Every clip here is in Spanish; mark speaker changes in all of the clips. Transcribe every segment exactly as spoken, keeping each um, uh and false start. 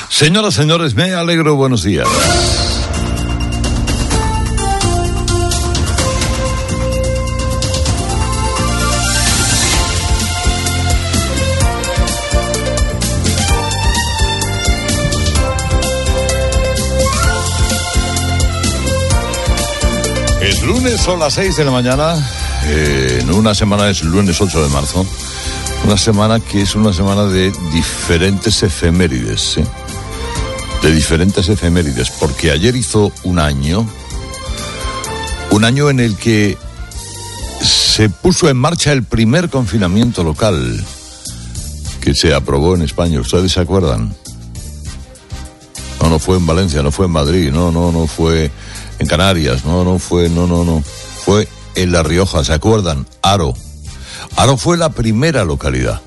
Speaker 1: Señoras, señores, me alegro, buenos días. Es lunes, son las seis de la mañana, eh, en una semana es el lunes ocho de marzo, una semana que es una semana de diferentes efemérides, ¿sí? De diferentes efemérides, porque ayer hizo un año, un año en el que se puso en marcha el primer confinamiento local que se aprobó en España. ¿Ustedes se acuerdan? No, no fue en Valencia, no fue en Madrid, no, no, no fue en Canarias, no, no fue, no, no, no, fue en La Rioja, ¿se acuerdan? Haro. Haro fue la primera localidad.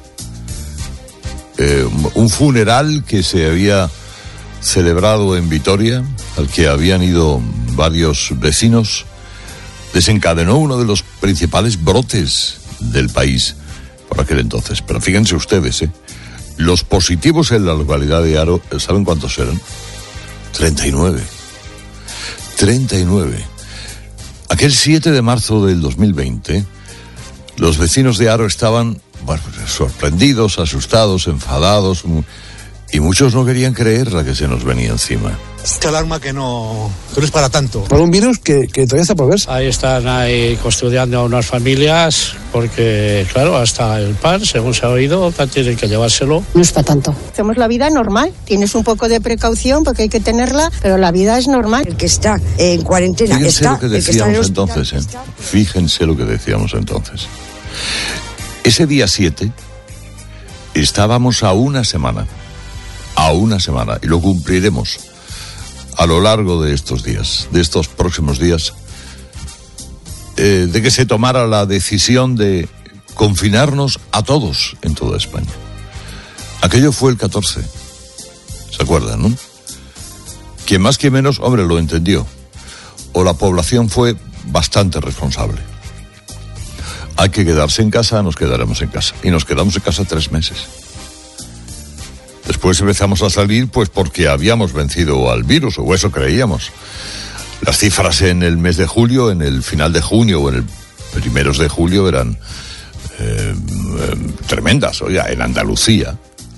Speaker 1: Eh, un funeral que se había celebrado en Vitoria, al que habían ido varios vecinos, desencadenó uno de los principales brotes del país por aquel entonces. Pero fíjense ustedes, ¿eh? Los positivos en la localidad de Haro, ¿saben cuántos eran? treinta y nueve. treinta y nueve. Aquel siete de marzo del dos mil veinte, los vecinos de Haro estaban, bueno, sorprendidos, asustados, enfadados, y muchos no querían creer la que se nos venía encima.
Speaker 2: Esta alarma que no, que no es para tanto.
Speaker 3: Por un virus que, que todavía está por verse.
Speaker 4: Ahí están ahí custodiando a unas familias, porque claro, hasta el pan, según se ha oído, tienen que llevárselo.
Speaker 5: No es para tanto.
Speaker 6: Hacemos la vida normal, tienes un poco de precaución porque hay que tenerla, pero la vida es normal.
Speaker 5: El que está en cuarentena
Speaker 1: Fíjense
Speaker 5: está,
Speaker 1: lo que
Speaker 5: el que está en
Speaker 1: decíamos
Speaker 5: el hospital,
Speaker 1: entonces, ¿eh?
Speaker 5: está...
Speaker 1: Fíjense lo que decíamos entonces. Ese día siete estábamos a una semana, a una semana, y lo cumpliremos a lo largo de estos días, de estos próximos días, eh, de que se tomara la decisión de confinarnos a todos en toda España. Aquello fue el catorce, ¿se acuerdan, no? Quien más que menos, hombre, lo entendió, o la población fue bastante responsable. Hay que quedarse en casa, nos quedaremos en casa, y nos quedamos en casa tres meses. Después empezamos a salir, pues porque habíamos vencido al virus, o eso creíamos. Las cifras en el mes de julio, en el final de junio o en el primeros de julio eran eh, eh, tremendas. Oye, en Andalucía,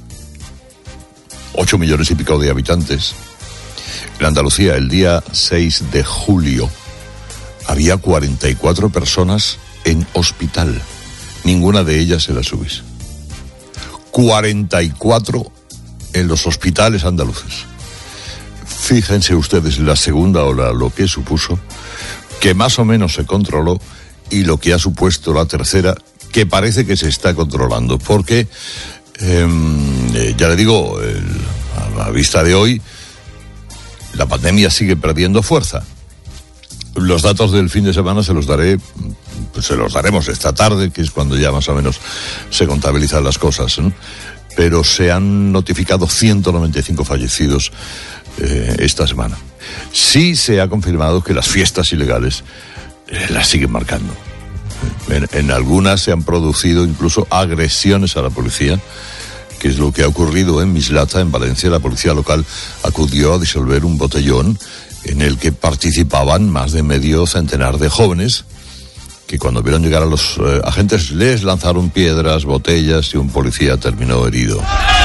Speaker 1: ocho millones y pico de habitantes. En Andalucía, el día seis de julio, había cuarenta y cuatro personas en hospital. Ninguna de ellas en la SUBIS. cuarenta y cuatro en los hospitales andaluces. Fíjense ustedes la segunda ola, lo que supuso, que más o menos se controló, y lo que ha supuesto la tercera, que parece que se está controlando, porque, eh, ya le digo, el, a la vista de hoy, la pandemia sigue perdiendo fuerza. Los datos del fin de semana se los daré, pues se los daremos esta tarde, que es cuando ya más o menos se contabilizan las cosas, ¿no? Pero se han notificado ciento noventa y cinco fallecidos eh, esta semana. Sí se ha confirmado que las fiestas ilegales eh, las siguen marcando. En, en algunas se han producido incluso agresiones a la policía, que es lo que ha ocurrido en Mislata, en Valencia. La policía local acudió a disolver un botellón en el que participaban más de medio centenar de jóvenes, que cuando vieron llegar a los eh, agentes les lanzaron piedras, botellas, y un policía terminó herido.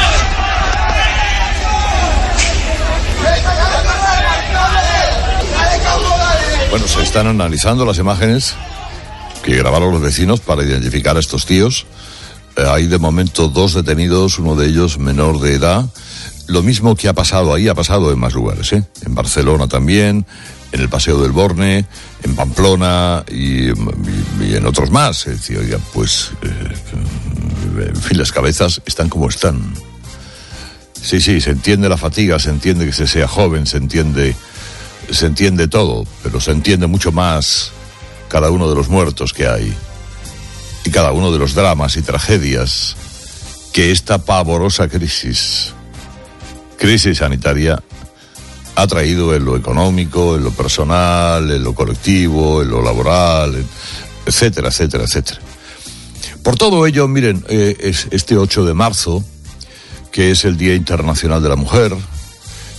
Speaker 1: Bueno, se están analizando las imágenes que grabaron los vecinos para identificar a estos tíos. Eh, hay de momento dos detenidos, uno de ellos menor de edad. Lo mismo que ha pasado ahí, ha pasado en más lugares, ¿eh? En Barcelona también, en el Paseo del Borne, en Pamplona y, y, y en otros más. Es decir, oiga, pues, eh, en fin, las cabezas están como están. Sí, sí, se entiende la fatiga, se entiende que se sea joven, se entiende, se entiende todo, pero se entiende mucho más cada uno de los muertos que hay y cada uno de los dramas y tragedias que esta pavorosa crisis, crisis sanitaria, ha traído en lo económico, en lo personal, en lo colectivo, en lo laboral, en, etcétera, etcétera, etcétera. Por todo ello, miren, eh, es este ocho de marzo, que es el Día Internacional de la Mujer,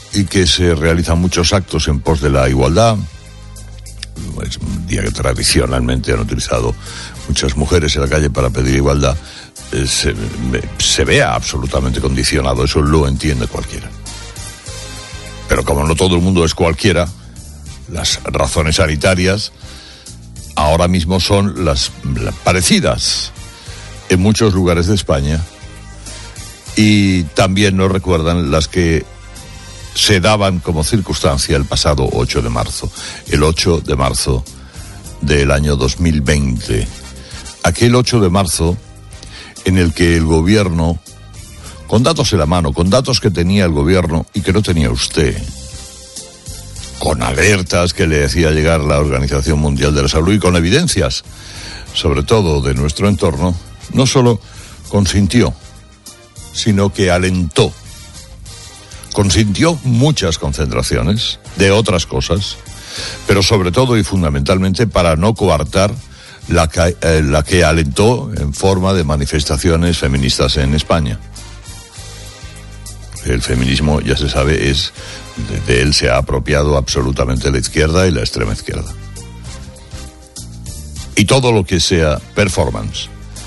Speaker 1: y que se realizan muchos actos en pos de la igualdad. Es un día que tradicionalmente han utilizado muchas mujeres en la calle para pedir igualdad. Eh, se, se vea absolutamente condicionado, eso lo entiende cualquiera. Pero como no todo el mundo es cualquiera, las razones sanitarias ahora mismo son las, las parecidas en muchos lugares de España, y también nos recuerdan las que se daban como circunstancia el pasado ocho de marzo, el ocho de marzo del año dos mil veinte. Aquel ocho de marzo en el que el gobierno, con datos en la mano, con datos que tenía el gobierno y que no tenía usted, con alertas que le decía llegar la Organización Mundial de la Salud y con evidencias, sobre todo de nuestro entorno, no solo consintió, sino que alentó. Consintió muchas concentraciones de otras cosas, pero sobre todo y fundamentalmente para no coartar la que, eh, la que alentó en forma de manifestaciones feministas en España. El feminismo, ya se sabe, es de, de él se ha apropiado absolutamente la izquierda y la extrema izquierda. Y todo lo que sea performance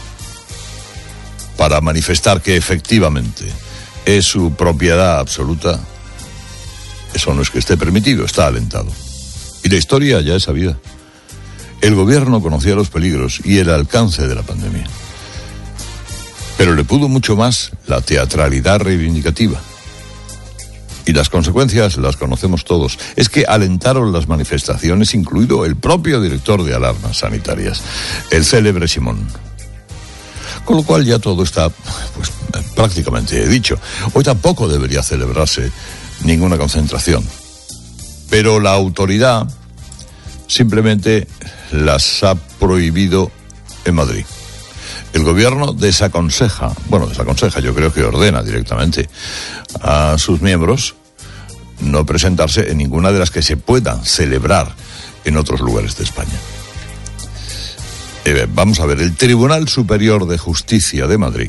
Speaker 1: para manifestar que efectivamente es su propiedad absoluta, eso no es que esté permitido, está alentado. Y la historia ya es sabida. El gobierno conocía los peligros y el alcance de la pandemia. Pero le pudo mucho más la teatralidad reivindicativa. Y las consecuencias las conocemos todos. Es que alentaron las manifestaciones, incluido el propio director de alarmas sanitarias, el célebre Simón. Con lo cual ya todo está, pues, prácticamente dicho. Hoy tampoco debería celebrarse ninguna concentración. Pero la autoridad simplemente las ha prohibido en Madrid. El gobierno desaconseja, bueno, desaconseja, yo creo que ordena directamente a sus miembros no presentarse en ninguna de las que se puedan celebrar en otros lugares de España. Eh, vamos a ver, el Tribunal Superior de Justicia de Madrid,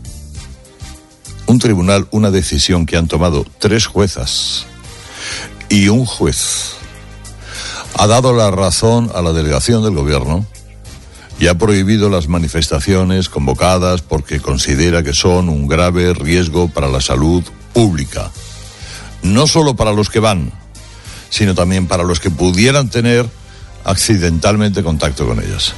Speaker 1: un tribunal, una decisión que han tomado tres juezas y un juez, ha dado la razón a la delegación del gobierno y ha prohibido las manifestaciones convocadas porque considera que son un grave riesgo para la salud pública. No solo para los que van, sino también para los que pudieran tener accidentalmente contacto con ellas.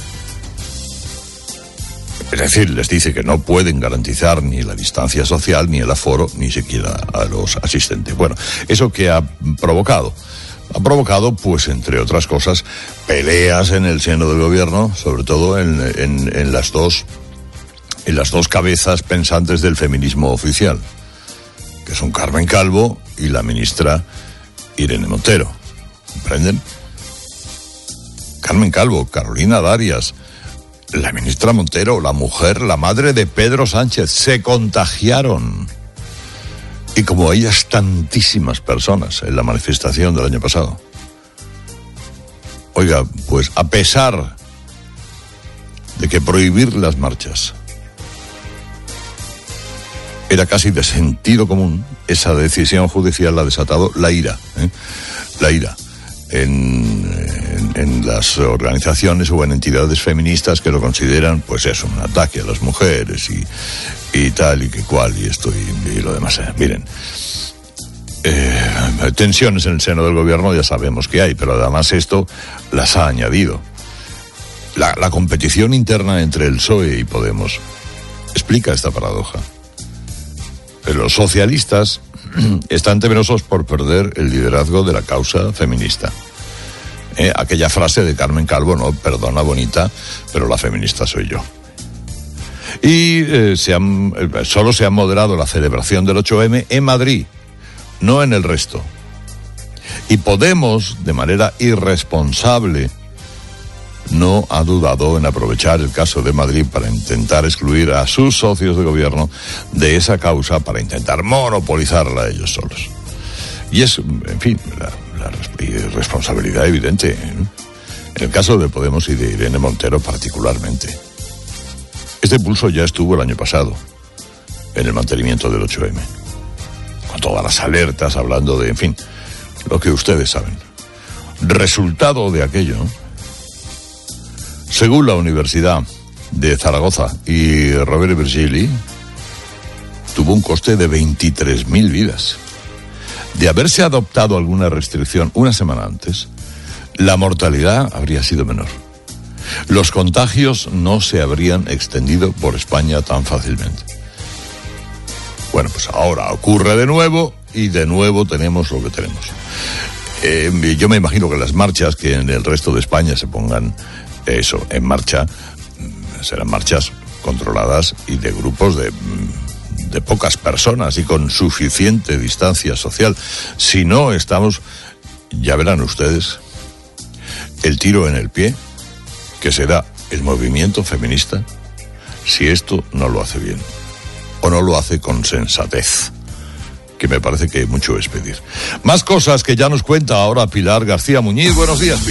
Speaker 1: Es decir, les dice que no pueden garantizar ni la distancia social, ni el aforo, ni siquiera a los asistentes. Bueno, ¿eso qué ha provocado? Ha provocado, pues, entre otras cosas, peleas en el seno del gobierno, sobre todo en, en, en las dos, en las dos cabezas pensantes del feminismo oficial, que son Carmen Calvo y la ministra Irene Montero. ¿Comprenden? Carmen Calvo, Carolina Darias, la ministra Montero, la mujer, la madre de Pedro Sánchez, se contagiaron. Y como ellas, tantísimas personas en la manifestación del año pasado. Oiga, pues a pesar de que prohibir las marchas era casi de sentido común, esa decisión judicial ha desatado la ira, ¿eh? La ira en, en, en las organizaciones o en entidades feministas que lo consideran, pues eso, un ataque a las mujeres y, y tal y que cual y esto y, y lo demás. Miren, eh, tensiones en el seno del gobierno ya sabemos que hay, pero además esto las ha añadido. La, la competición interna entre el P S O E y Podemos explica esta paradoja. Los socialistas están temerosos por perder el liderazgo de la causa feminista. Eh, aquella frase de Carmen Calvo, no, perdona bonita, pero la feminista soy yo. Y eh, se han, eh, solo se ha moderado la celebración del ocho eme en Madrid, no en el resto. Y Podemos, de manera irresponsable, no ha dudado en aprovechar el caso de Madrid para intentar excluir a sus socios de gobierno de esa causa, para intentar monopolizarla ellos solos. Y es, en fin, la, la responsabilidad evidente, ¿eh? En el caso de Podemos y de Irene Montero particularmente. Este pulso ya estuvo el año pasado, en el mantenimiento del ocho eme. con todas las alertas, hablando de, en fin, lo que ustedes saben. Resultado de aquello, ¿no? Según la Universidad de Zaragoza y Roberto Virgili, tuvo un coste de veintitrés mil vidas. De haberse adoptado alguna restricción una semana antes, la mortalidad habría sido menor. Los contagios no se habrían extendido por España tan fácilmente. Bueno, pues ahora ocurre de nuevo y de nuevo tenemos lo que tenemos. Eh, yo me imagino que las marchas que en el resto de España se pongan eso en marcha serán marchas controladas y de grupos de... de pocas personas y con suficiente distancia social. Si no estamos, ya verán ustedes, el tiro en el pie que se da el movimiento feminista si esto no lo hace bien o no lo hace con sensatez, que me parece que mucho es pedir. Más cosas que ya nos cuenta ahora Pilar García Muñiz. Buenos días, Pilar.